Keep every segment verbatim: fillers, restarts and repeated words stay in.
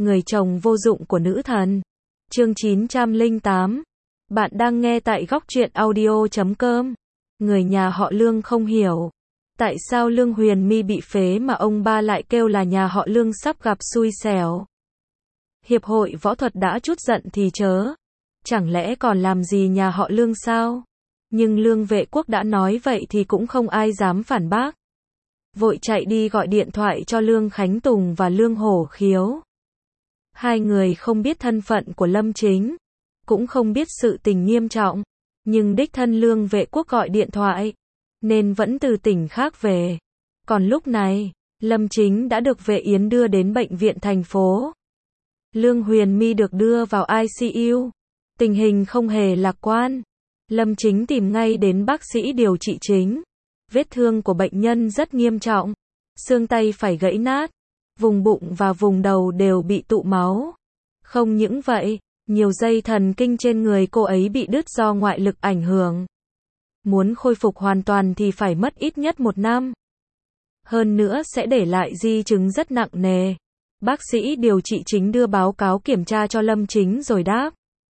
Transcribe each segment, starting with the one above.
người chồng vô dụng của nữ thần. Chương chín trăm lẻ tám. Bạn đang nghe tại góc truyện audio chấm com. Người nhà họ Lương không hiểu. Tại sao Lương Huyền My bị phế mà ông ba lại kêu là nhà họ Lương sắp gặp xui xẻo? Hiệp hội võ thuật đã chút giận thì chớ. Chẳng lẽ còn làm gì nhà họ Lương sao? Nhưng Lương Vệ Quốc đã nói vậy thì cũng không ai dám phản bác. Vội chạy đi gọi điện thoại cho Lương Khánh Tùng và Lương Hổ Khiếu. Hai người không biết thân phận của Lâm Chính, cũng không biết sự tình nghiêm trọng, nhưng đích thân Lương Vệ Quốc gọi điện thoại, nên vẫn từ tỉnh khác về. Còn lúc này, Lâm Chính đã được Vệ Yến đưa đến bệnh viện thành phố. Lương Huyền My được đưa vào i xê u, tình hình không hề lạc quan. Lâm Chính tìm ngay đến bác sĩ điều trị chính. Vết thương của bệnh nhân rất nghiêm trọng, xương tay phải gãy nát, vùng bụng và vùng đầu đều bị tụ máu. Không những vậy, nhiều dây thần kinh trên người cô ấy bị đứt do ngoại lực ảnh hưởng. Muốn khôi phục hoàn toàn thì phải mất ít nhất một năm. Hơn nữa sẽ để lại di chứng rất nặng nề. Bác sĩ điều trị chính đưa báo cáo kiểm tra cho Lâm Chính rồi đáp.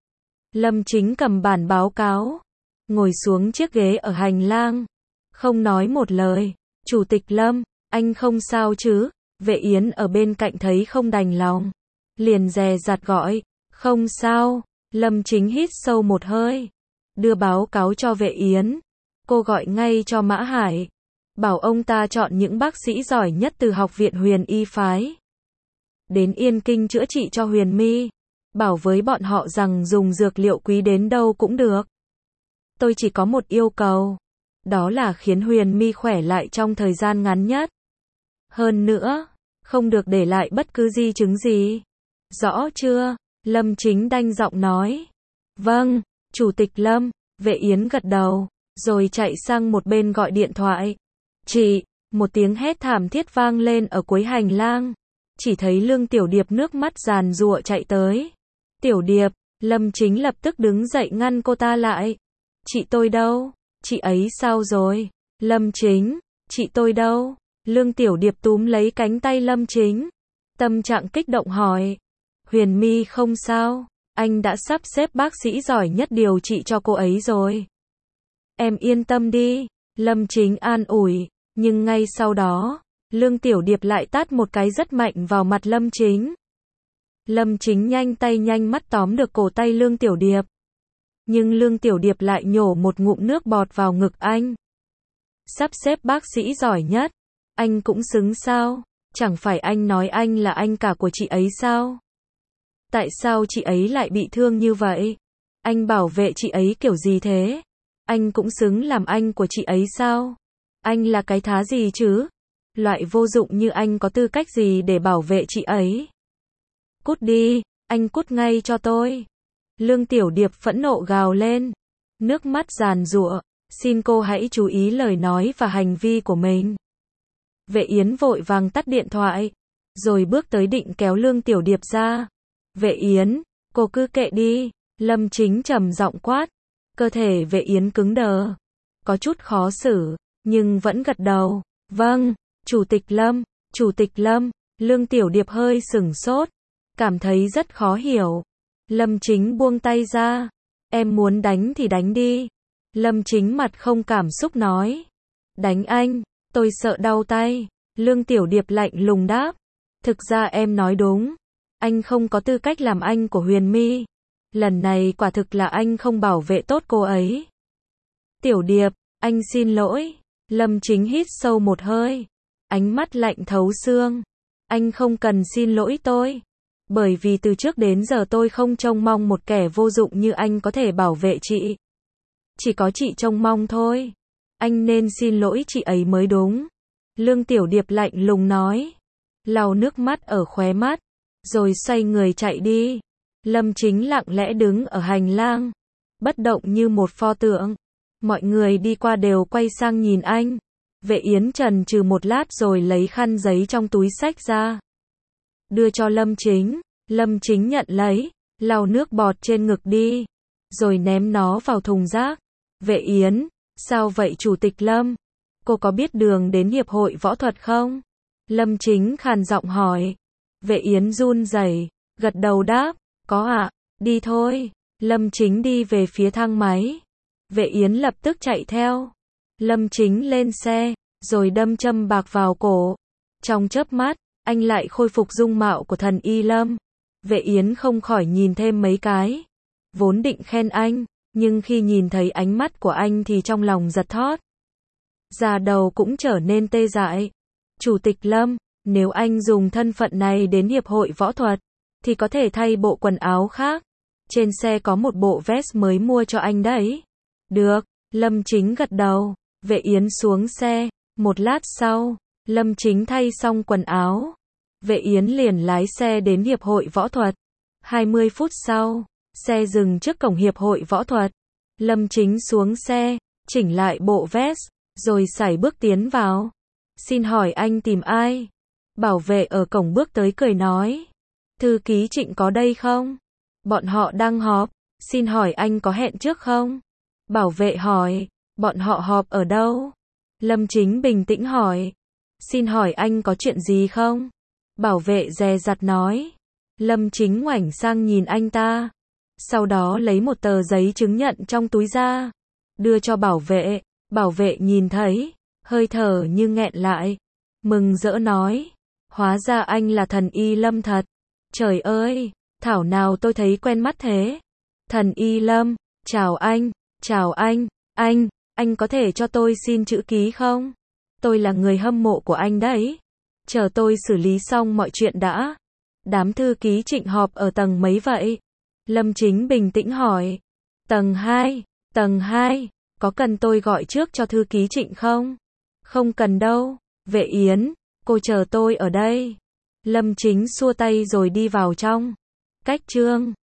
Lâm Chính cầm bản báo cáo, ngồi xuống chiếc ghế ở hành lang, không nói một lời. Chủ tịch Lâm, anh không sao chứ? Vệ Yến ở bên cạnh thấy không đành lòng, liền dè dặt gọi. Không sao. Lâm Chính hít sâu một hơi, đưa báo cáo cho Vệ Yến. Cô gọi ngay cho Mã Hải, bảo ông ta chọn những bác sĩ giỏi nhất từ học viện Huyền Y phái đến Yên Kinh chữa trị cho Huyền My. Bảo với bọn họ rằng dùng dược liệu quý đến đâu cũng được. Tôi chỉ có một yêu cầu, đó là khiến Huyền My khỏe lại trong thời gian ngắn nhất. Hơn nữa, không được để lại bất cứ di chứng gì. Rõ chưa? Lâm Chính đanh giọng nói. Vâng, Chủ tịch Lâm. Vệ Yến gật đầu, rồi chạy sang một bên gọi điện thoại. Chị, một tiếng hét thảm thiết vang lên ở cuối hành lang. Chỉ thấy Lương Tiểu Điệp nước mắt giàn giụa chạy tới. Tiểu Điệp, Lâm Chính lập tức đứng dậy ngăn cô ta lại. Chị tôi đâu? Chị ấy sao rồi? Lâm Chính, chị tôi đâu? Lương Tiểu Điệp túm lấy cánh tay Lâm Chính, tâm trạng kích động hỏi. Huyền My không sao, anh đã sắp xếp bác sĩ giỏi nhất điều trị cho cô ấy rồi. Em yên tâm đi, Lâm Chính an ủi, nhưng ngay sau đó, Lương Tiểu Điệp lại tát một cái rất mạnh vào mặt Lâm Chính. Lâm Chính nhanh tay nhanh mắt tóm được cổ tay Lương Tiểu Điệp. Nhưng Lương Tiểu Điệp lại nhổ một ngụm nước bọt vào ngực anh. Sắp xếp bác sĩ giỏi nhất, anh cũng xứng sao? Chẳng phải anh nói anh là anh cả của chị ấy sao? Tại sao chị ấy lại bị thương như vậy? Anh bảo vệ chị ấy kiểu gì thế? Anh cũng xứng làm anh của chị ấy sao? Anh là cái thá gì chứ? Loại vô dụng như anh có tư cách gì để bảo vệ chị ấy? Cút đi, anh cút ngay cho tôi. Lương Tiểu Điệp phẫn nộ gào lên, nước mắt giàn giụa. Xin cô hãy chú ý lời nói và hành vi của mình. Vệ Yến vội vàng tắt điện thoại, rồi bước tới định kéo Lương Tiểu Điệp ra. Vệ Yến, cô cứ kệ đi. Lâm Chính trầm giọng quát. Cơ thể Vệ Yến cứng đờ, có chút khó xử, nhưng vẫn gật đầu. Vâng, Chủ tịch Lâm, Chủ tịch Lâm. Lương Tiểu Điệp hơi sửng sốt, cảm thấy rất khó hiểu. Lâm Chính buông tay ra. Em muốn đánh thì đánh đi. Lâm Chính mặt không cảm xúc nói. Đánh anh, tôi sợ đau tay. Lương Tiểu Điệp lạnh lùng đáp. Thực ra em nói đúng. Anh không có tư cách làm anh của Huyền My. Lần này quả thực là anh không bảo vệ tốt cô ấy. Tiểu Điệp, anh xin lỗi. Lâm Chính hít sâu một hơi, ánh mắt lạnh thấu xương. Anh không cần xin lỗi tôi. Bởi vì từ trước đến giờ tôi không trông mong một kẻ vô dụng như anh có thể bảo vệ chị. Chỉ có chị trông mong thôi. Anh nên xin lỗi chị ấy mới đúng. Lương Tiểu Điệp lạnh lùng nói, lau nước mắt ở khóe mắt, rồi xoay người chạy đi. Lâm Chính lặng lẽ đứng ở hành lang, bất động như một pho tượng. Mọi người đi qua đều quay sang nhìn anh. Vệ Yến chần chừ một lát rồi lấy khăn giấy trong túi xách ra, đưa cho Lâm Chính. Lâm Chính nhận lấy, lau nước bọt trên ngực đi, rồi ném nó vào thùng rác. Vệ Yến, sao vậy Chủ tịch Lâm? Cô có biết đường đến Hiệp hội Võ thuật không? Lâm Chính khàn giọng hỏi. Vệ Yến run rẩy, Gật đầu đáp, có ạ, đi thôi. Lâm Chính đi về phía thang máy. Vệ Yến lập tức chạy theo. Lâm Chính lên xe, rồi đâm châm bạc vào cổ. Trong chớp mắt, anh lại khôi phục dung mạo của thần Y Lâm. Vệ Yến không khỏi nhìn thêm mấy cái. Vốn định khen anh, nhưng khi nhìn thấy ánh mắt của anh thì trong lòng giật thót. Da đầu cũng trở nên tê dại. Chủ tịch Lâm, nếu anh dùng thân phận này đến hiệp hội võ thuật, thì có thể thay bộ quần áo khác. Trên xe có một bộ vest mới mua cho anh đấy. Được, Lâm Chính gật đầu. Vệ Yến xuống xe. Một lát sau, Lâm Chính thay xong quần áo. Vệ Yến liền lái xe đến hiệp hội võ thuật. hai mươi phút sau, xe dừng trước cổng hiệp hội võ thuật. Lâm Chính xuống xe, chỉnh lại bộ vest, rồi sải bước tiến vào. Xin hỏi anh tìm ai? Bảo vệ ở cổng bước tới cười nói. Thư ký Trịnh có đây không? Bọn họ đang họp. Xin hỏi anh có hẹn trước không? Bảo vệ hỏi. Bọn họ họp ở đâu? Lâm Chính bình tĩnh hỏi. Xin hỏi anh có chuyện gì không? Bảo vệ dè dặt nói. Lâm Chính ngoảnh sang nhìn anh ta. Sau đó lấy một tờ giấy chứng nhận trong túi ra. Đưa cho bảo vệ. Bảo vệ nhìn thấy. Hơi thở như nghẹn lại. Mừng rỡ nói. Hóa ra anh là thần Y Lâm thật. Trời ơi, thảo nào tôi thấy quen mắt thế. Thần Y Lâm, chào anh, chào anh, anh, anh có thể cho tôi xin chữ ký không? Tôi là người hâm mộ của anh đấy. Chờ tôi xử lý xong mọi chuyện đã. Đám thư ký Trịnh họp ở tầng mấy vậy? Lâm Chính bình tĩnh hỏi. Tầng hai, tầng hai, có cần tôi gọi trước cho thư ký Trịnh không? Không cần đâu, Vệ Yến, cô chờ tôi ở đây. Lâm Chính xua tay rồi đi vào trong. Cách chương